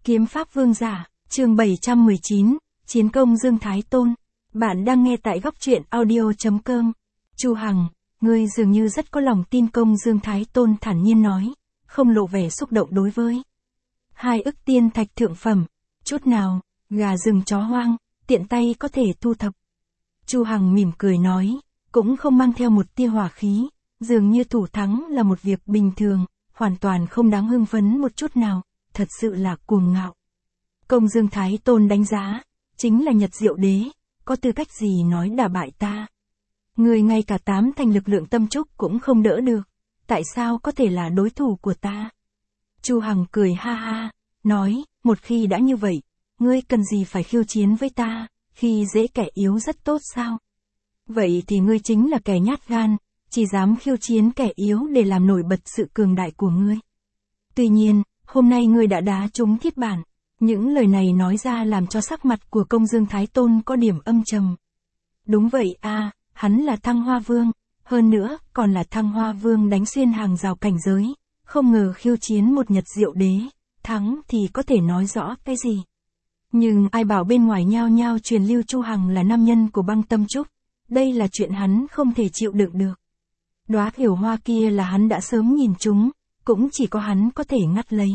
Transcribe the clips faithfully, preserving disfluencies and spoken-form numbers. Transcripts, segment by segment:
Kiếm Pháp Vương Giả, chương bảy trăm mười chín, Chiến công Dương Thái Tôn. Bạn đang nghe tại góc truyện audio chấm com. Chu Hằng, ngươi dường như rất có lòng tin công Dương Thái Tôn thản nhiên nói, không lộ vẻ xúc động đối với hai ức tiên thạch thượng phẩm, chút nào, gà rừng chó hoang, tiện tay có thể thu thập. Chu Hằng mỉm cười nói, cũng không mang theo một tia hỏa khí, dường như thủ thắng là một việc bình thường, hoàn toàn không đáng hưng phấn một chút nào, thật sự là cuồng ngạo. Công Dương Thái Tôn đánh giá, chính là Nhật Diệu Đế, có tư cách gì nói đả bại ta. Người ngay cả tám thành lực lượng tâm trúc cũng không đỡ được, tại sao có thể là đối thủ của ta? Chu Hằng cười ha ha, nói, một khi đã như vậy, ngươi cần gì phải khiêu chiến với ta, khi dễ kẻ yếu rất tốt sao? Vậy thì ngươi chính là kẻ nhát gan, chỉ dám khiêu chiến kẻ yếu để làm nổi bật sự cường đại của ngươi. Tuy nhiên, hôm nay ngươi đã đá trúng thiết bản. Những lời này nói ra làm cho sắc mặt của công Dương Thái Tôn có điểm âm trầm. Đúng vậy a, hắn là Thăng Hoa Vương, hơn nữa còn là Thăng Hoa Vương đánh xuyên hàng rào cảnh giới, không ngờ khiêu chiến một Nhật Diệu Đế, thắng thì có thể nói rõ cái gì. Nhưng ai bảo bên ngoài nhao nhao truyền lưu Chu Hằng là nam nhân của băng tâm trúc, đây là chuyện hắn không thể chịu đựng được. Đóa hiểu hoa kia là hắn đã sớm nhìn chúng, cũng chỉ có hắn có thể ngắt lấy.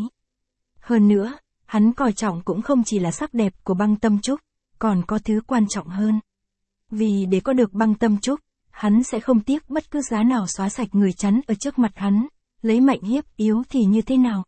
Hơn nữa, hắn coi trọng cũng không chỉ là sắc đẹp của băng tâm trúc, còn có thứ quan trọng hơn. Vì để có được băng tâm trúc, hắn sẽ không tiếc bất cứ giá nào xóa sạch người chắn ở trước mặt hắn, lấy mạnh hiếp yếu thì như thế nào.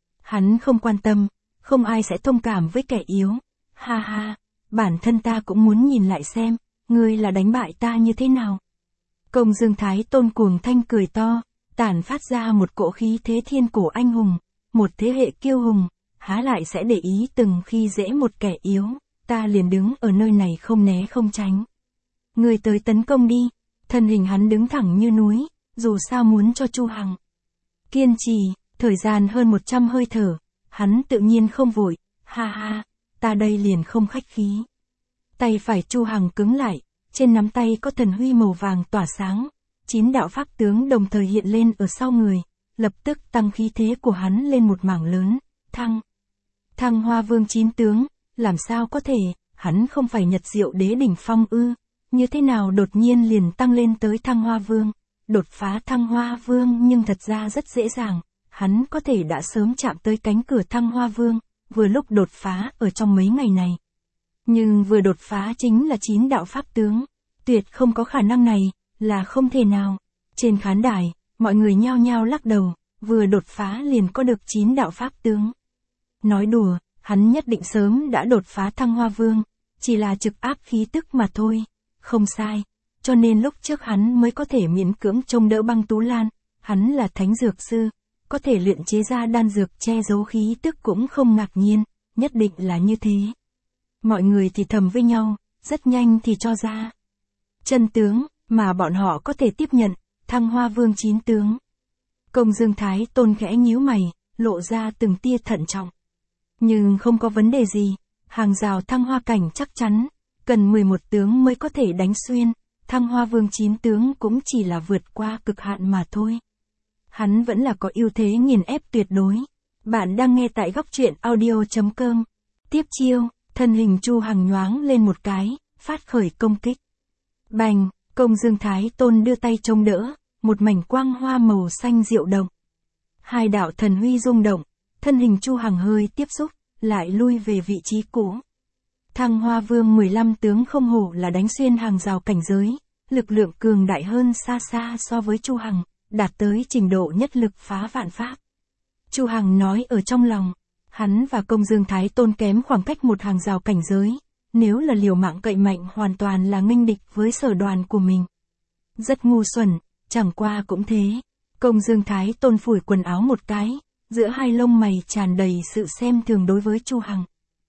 Hắn không quan tâm, không ai sẽ thông cảm với kẻ yếu. Ha ha, bản thân ta cũng muốn nhìn lại xem, ngươi là đánh bại ta như thế nào. Công Dương Thái Tôn cuồng thanh cười to, tản phát ra một cỗ khí thế thiên cổ anh hùng, một thế hệ kiêu hùng. Há lại sẽ để ý từng khi dễ một kẻ yếu, ta liền đứng ở nơi này không né không tránh. Người tới tấn công đi, thân hình hắn đứng thẳng như núi, dù sao muốn cho Chu Hằng kiên trì, thời gian hơn một trăm hơi thở, hắn tự nhiên không vội, ha ha, ta đây liền không khách khí. Tay phải Chu Hằng cứng lại, trên nắm tay có thần huy màu vàng tỏa sáng, chín đạo pháp tướng đồng thời hiện lên ở sau người, lập tức tăng khí thế của hắn lên một mảng lớn, thăng. Thăng Hoa Vương chín tướng, làm sao có thể, hắn không phải Nhật Diệu Đế đỉnh phong ư, như thế nào đột nhiên liền tăng lên tới Thăng Hoa Vương, đột phá Thăng Hoa Vương nhưng thật ra rất dễ dàng, hắn có thể đã sớm chạm tới cánh cửa Thăng Hoa Vương, vừa lúc đột phá ở trong mấy ngày này. Nhưng vừa đột phá chính là chín đạo pháp tướng, tuyệt không có khả năng này, là không thể nào. Trên khán đài, mọi người nhao nhao lắc đầu, vừa đột phá liền có được chín đạo pháp tướng. Nói đùa, hắn nhất định sớm đã đột phá Thăng Hoa Vương, chỉ là trực áp khí tức mà thôi, không sai, cho nên lúc trước hắn mới có thể miễn cưỡng trông đỡ Băng Tú Lan, hắn là thánh dược sư, có thể luyện chế ra đan dược che giấu khí tức cũng không ngạc nhiên, nhất định là như thế. Mọi người thì thầm với nhau, rất nhanh thì cho ra chân tướng, mà bọn họ có thể tiếp nhận, Thăng Hoa Vương chín tướng. Công Dương Thái Tôn khẽ nhíu mày, lộ ra từng tia thận trọng. Nhưng không có vấn đề gì, hàng rào Thăng Hoa cảnh chắc chắn, cần mười một tướng mới có thể đánh xuyên, Thăng Hoa Vương chín tướng cũng chỉ là vượt qua cực hạn mà thôi. Hắn vẫn là có ưu thế nghiền ép tuyệt đối. Bạn đang nghe tại góc truyện audio chấm com. Tiếp chiêu, thân hình Chu Hằng nhoáng lên một cái, phát khởi công kích. Bành, Công Dương Thái Tôn đưa tay chống đỡ, một mảnh quang hoa màu xanh diệu động. Hai đạo thần huy rung động, thân hình Chu Hằng hơi tiếp xúc, lại lui về vị trí cũ. Thăng Hoa Vương mười lăm tướng không hổ là đánh xuyên hàng rào cảnh giới, lực lượng cường đại hơn xa xa so với Chu Hằng, đạt tới trình độ nhất lực phá vạn pháp. Chu Hằng nói ở trong lòng, hắn và Công Dương Thái Tôn kém khoảng cách một hàng rào cảnh giới, nếu là liều mạng cậy mạnh hoàn toàn là nghênh địch với sở đoàn của mình. Rất ngu xuẩn, chẳng qua cũng thế. Công Dương Thái Tôn phủi quần áo một cái, giữa hai lông mày tràn đầy sự xem thường đối với Chu Hằng.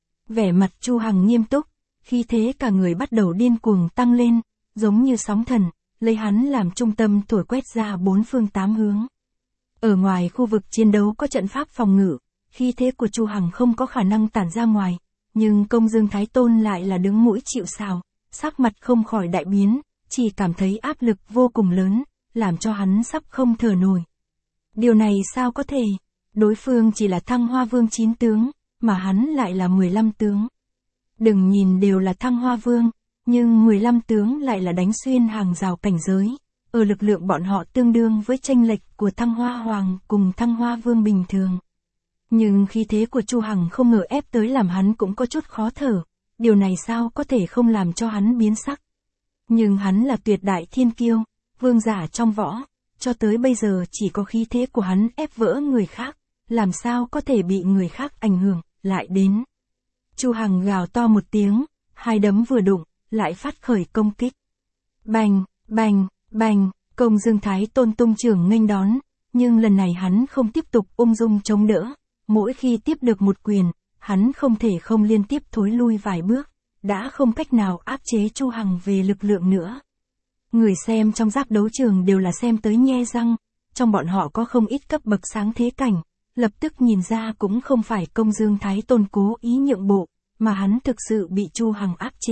Vẻ mặt Chu Hằng nghiêm túc, khi thế cả người bắt đầu điên cuồng tăng lên, giống như sóng thần, lấy hắn làm trung tâm thổi quét ra bốn phương tám hướng. Ở ngoài khu vực chiến đấu có trận pháp phòng ngự, khi thế của Chu Hằng không có khả năng tản ra ngoài, nhưng Công Dương Thái Tôn lại là đứng mũi chịu sào, sắc mặt không khỏi đại biến, chỉ cảm thấy áp lực vô cùng lớn, làm cho hắn sắp không thở nổi. Điều này sao có thể? Đối phương chỉ là Thăng Hoa Vương chín tướng, mà hắn lại là mười lăm tướng. Đừng nhìn đều là Thăng Hoa Vương, nhưng mười lăm tướng lại là đánh xuyên hàng rào cảnh giới. Ở lực lượng bọn họ tương đương với chênh lệch của Thăng Hoa Hoàng cùng Thăng Hoa Vương bình thường. Nhưng khí thế của Chu Hằng không ngờ ép tới làm hắn cũng có chút khó thở, điều này sao có thể không làm cho hắn biến sắc. Nhưng hắn là tuyệt đại thiên kiêu, vương giả trong võ, cho tới bây giờ chỉ có khí thế của hắn ép vỡ người khác, làm sao có thể bị người khác ảnh hưởng, lại đến. Chu Hằng gào to một tiếng, hai đấm vừa đụng, lại phát khởi công kích. Bành, bành, bành, Công Dương Thái Tôn tung trưởng nghênh đón, nhưng lần này hắn không tiếp tục ung dung chống đỡ, mỗi khi tiếp được một quyền, hắn không thể không liên tiếp thối lui vài bước, đã không cách nào áp chế Chu Hằng về lực lượng nữa. Người xem trong giác đấu trường đều là xem tới nhe răng, trong bọn họ có không ít cấp bậc sáng thế cảnh, lập tức nhìn ra cũng không phải Công Dương Thái Tôn cố ý nhượng bộ, mà hắn thực sự bị Chu Hằng áp chế.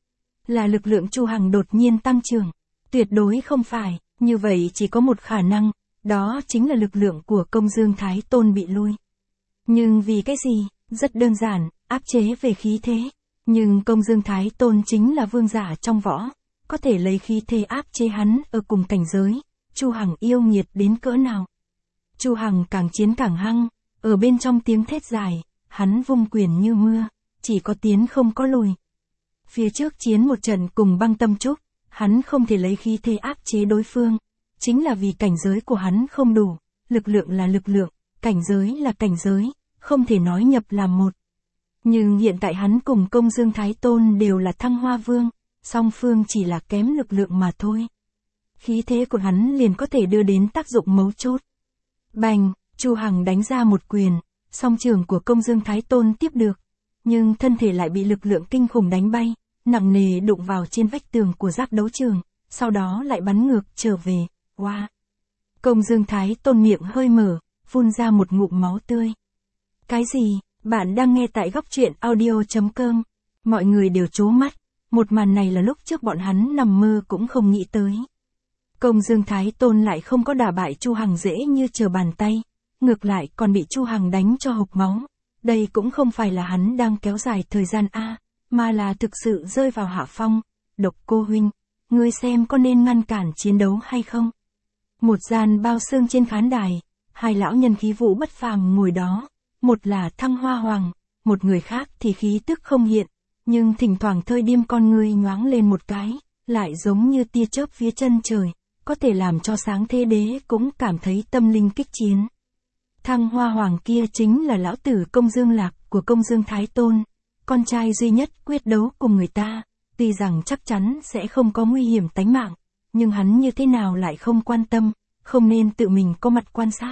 Là lực lượng Chu Hằng đột nhiên tăng trưởng, tuyệt đối không phải, như vậy chỉ có một khả năng, đó chính là lực lượng của Công Dương Thái Tôn bị lui. Nhưng vì cái gì? Rất đơn giản, áp chế về khí thế. Nhưng Công Dương Thái Tôn chính là vương giả trong võ, có thể lấy khí thế áp chế hắn ở cùng cảnh giới. Chu Hằng yêu nghiệt đến cỡ nào? Chu Hằng càng chiến càng hăng, ở bên trong tiếng thét dài, hắn vung quyền như mưa, chỉ có tiến không có lùi. Phía trước chiến một trận cùng Băng Tâm Trúc, hắn không thể lấy khí thế áp chế đối phương, chính là vì cảnh giới của hắn không đủ, lực lượng là lực lượng, cảnh giới là cảnh giới, không thể nói nhập làm một. Nhưng hiện tại hắn cùng Công Dương Thái Tôn đều là Thăng Hoa Vương, song phương chỉ là kém lực lượng mà thôi. Khí thế của hắn liền có thể đưa đến tác dụng mấu chốt. Bành, Chu Hằng đánh ra một quyền, song trường của Công Dương Thái Tôn tiếp được, nhưng thân thể lại bị lực lượng kinh khủng đánh bay, nặng nề đụng vào trên vách tường của giác đấu trường, sau đó lại bắn ngược trở về. Wow! Công Dương Thái Tôn miệng hơi mở, phun ra một ngụm máu tươi. Cái gì? Bạn đang nghe tại góc truyện audio chấm com. Mọi người đều trố mắt, một màn này là lúc trước bọn hắn nằm mơ cũng không nghĩ tới. Công Dương Thái Tôn lại không có đả bại Chu Hằng dễ như trở bàn tay, ngược lại còn bị Chu Hằng đánh cho hộc máu. Đây cũng không phải là hắn đang kéo dài thời gian a, mà là thực sự rơi vào hạ phong. Độc Cô huynh, ngươi xem có nên ngăn cản chiến đấu hay không? Một gian bao xương trên khán đài, hai lão nhân khí vũ bất phàm ngồi đó, một là Thăng Hoa Hoàng, một người khác thì khí tức không hiện, nhưng thỉnh thoảng thơi điêm con ngươi nhoáng lên một cái, lại giống như tia chớp phía chân trời, có thể làm cho Sáng Thế Đế cũng cảm thấy tâm linh kích chiến. Thăng Hoa Hoàng kia chính là lão tử Công Dương Lạc của Công Dương Thái Tôn, con trai duy nhất quyết đấu cùng người ta, tuy rằng chắc chắn sẽ không có nguy hiểm tánh mạng, nhưng hắn như thế nào lại không quan tâm, không nên tự mình có mặt quan sát.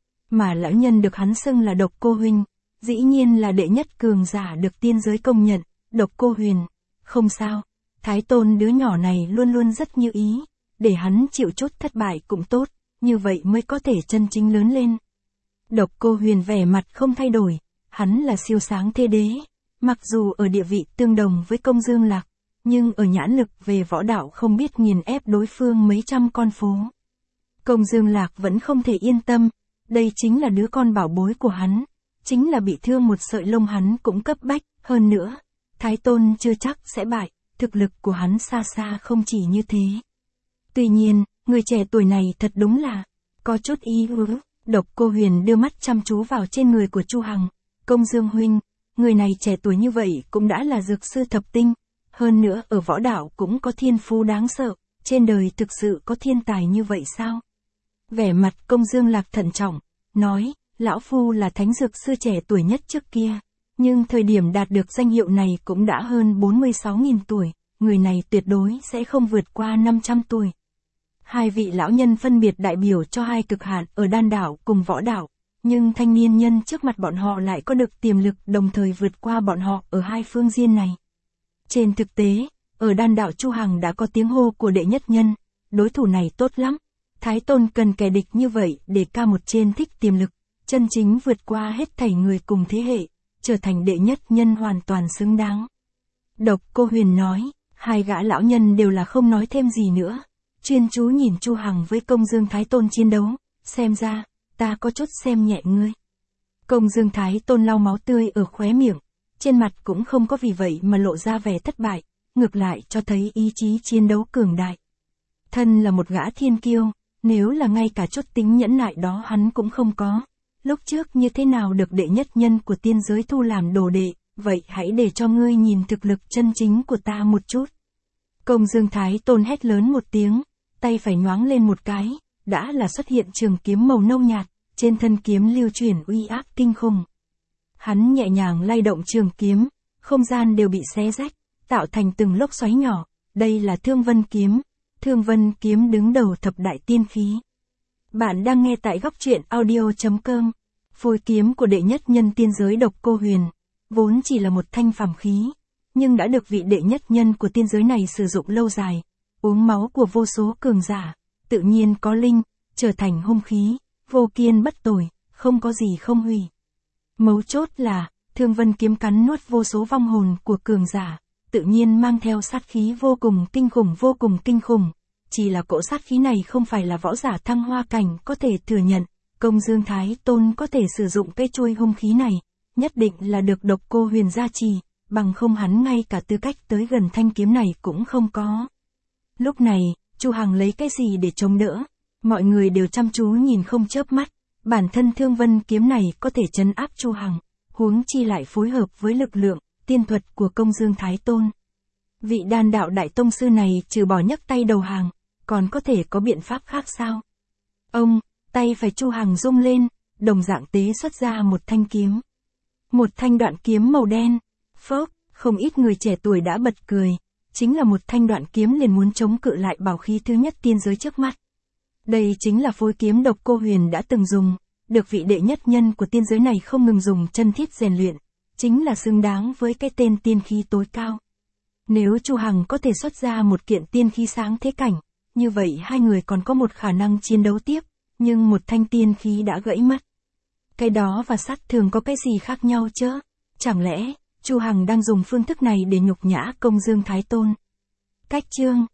Mà lão nhân được hắn xưng là Độc Cô huynh, dĩ nhiên là đệ nhất cường giả được tiên giới công nhận. Độc Cô huyền, không sao, Thái Tôn đứa nhỏ này luôn luôn rất như ý, để hắn chịu chút thất bại cũng tốt, như vậy mới có thể chân chính lớn lên. Độc Cô huyền vẻ mặt không thay đổi, hắn là siêu Sáng Thế Đế, mặc dù ở địa vị tương đồng với Công Dương Lạc, nhưng ở nhãn lực về võ đạo không biết nghiền ép đối phương mấy trăm con phố. Công Dương Lạc vẫn không thể yên tâm, đây chính là đứa con bảo bối của hắn, chính là bị thương một sợi lông hắn cũng cấp bách, hơn nữa, Thái Tôn chưa chắc sẽ bại, thực lực của hắn xa xa không chỉ như thế. Tuy nhiên, người trẻ tuổi này thật đúng là, có chút ý hứ. Độc Cô huyền đưa mắt chăm chú vào trên người của Chu Hằng. Công Dương huynh, người này trẻ tuổi như vậy cũng đã là dược sư thập tinh, hơn nữa ở võ đạo cũng có thiên phú đáng sợ, trên đời thực sự có thiên tài như vậy sao? Vẻ mặt Công Dương Lạc thận trọng, nói, lão phu là thánh dược sư trẻ tuổi nhất trước kia, nhưng thời điểm đạt được danh hiệu này cũng đã hơn bốn mươi sáu nghìn tuổi, người này tuyệt đối sẽ không vượt qua năm trăm tuổi. Hai vị lão nhân phân biệt đại biểu cho hai cực hạn ở đan đạo cùng võ đạo, nhưng thanh niên nhân trước mặt bọn họ lại có được tiềm lực đồng thời vượt qua bọn họ ở hai phương diện này. Trên thực tế, ở đan đạo Chu Hằng đã có tiếng hô của đệ nhất nhân, đối thủ này tốt lắm. Thái Tôn cần kẻ địch như vậy để ca một trên thích tiềm lực, chân chính vượt qua hết thảy người cùng thế hệ, trở thành đệ nhất nhân hoàn toàn xứng đáng. Độc Cô huyền nói, hai gã lão nhân đều là không nói thêm gì nữa, chuyên chú nhìn Chu Hằng với Công Dương Thái Tôn chiến đấu, xem ra, ta có chút xem nhẹ ngươi. Công Dương Thái Tôn lau máu tươi ở khóe miệng, trên mặt cũng không có vì vậy mà lộ ra vẻ thất bại, ngược lại cho thấy ý chí chiến đấu cường đại. Thân là một gã thiên kiêu, nếu là ngay cả chút tính nhẫn nại đó hắn cũng không có, lúc trước như thế nào được đệ nhất nhân của tiên giới thu làm đồ đệ, vậy hãy để cho ngươi nhìn thực lực chân chính của ta một chút. Công Dương Thái Tôn hét lớn một tiếng, tay phải nhoáng lên một cái, đã là xuất hiện trường kiếm màu nâu nhạt, trên thân kiếm lưu chuyển uy áp kinh khủng. Hắn nhẹ nhàng lay động trường kiếm, không gian đều bị xé rách, tạo thành từng lốc xoáy nhỏ, đây là Thương Vân Kiếm, Thương Vân Kiếm đứng đầu thập đại tiên khí. Bạn đang nghe tại góc truyện audio chấm com. Phôi kiếm của đệ nhất nhân tiên giới Độc Cô Huyền, vốn chỉ là một thanh phàm khí, nhưng đã được vị đệ nhất nhân của tiên giới này sử dụng lâu dài, uống máu của vô số cường giả, tự nhiên có linh, trở thành hung khí, vô kiên bất tồi, không có gì không hủy. Mấu chốt là, Thương Vân Kiếm cắn nuốt vô số vong hồn của cường giả, tự nhiên mang theo sát khí vô cùng kinh khủng vô cùng kinh khủng. Chỉ là cỗ sát khí này không phải là võ giả thăng hoa cảnh có thể thừa nhận, Công Dương Thái Tôn có thể sử dụng cây chuôi hung khí này, nhất định là được Độc Cô Huyền gia trì, bằng không hắn ngay cả tư cách tới gần thanh kiếm này cũng không có. Lúc này, Chu Hằng lấy cái gì để chống đỡ? Mọi người đều chăm chú nhìn không chớp mắt, bản thân Thương Vân Kiếm này có thể trấn áp Chu Hằng, huống chi lại phối hợp với lực lượng, tiên thuật của Công Dương Thái Tôn. Vị đan đạo đại tông sư này trừ bỏ nhấc tay đầu hàng, còn có thể có biện pháp khác sao? Ông, tay phải Chu Hằng rung lên, đồng dạng tế xuất ra một thanh kiếm. Một thanh đoạn kiếm màu đen. Phốc, không ít người trẻ tuổi đã bật cười, chính là một thanh đoạn kiếm liền muốn chống cự lại bảo khí thứ nhất tiên giới trước mắt. Đây chính là phối kiếm Độc Cô Huyền đã từng dùng, được vị đệ nhất nhân của tiên giới này không ngừng dùng chân thiết rèn luyện, chính là xứng đáng với cái tên tiên khí tối cao. Nếu Chu Hằng có thể xuất ra một kiện tiên khí sáng thế cảnh, như vậy hai người còn có một khả năng chiến đấu tiếp, nhưng một thanh tiên khí đã gãy mất. Cái đó và sát thường có cái gì khác nhau chứ? Chẳng lẽ, Chu Hằng đang dùng phương thức này để nhục nhã Công Dương Thái Tôn? Cách chương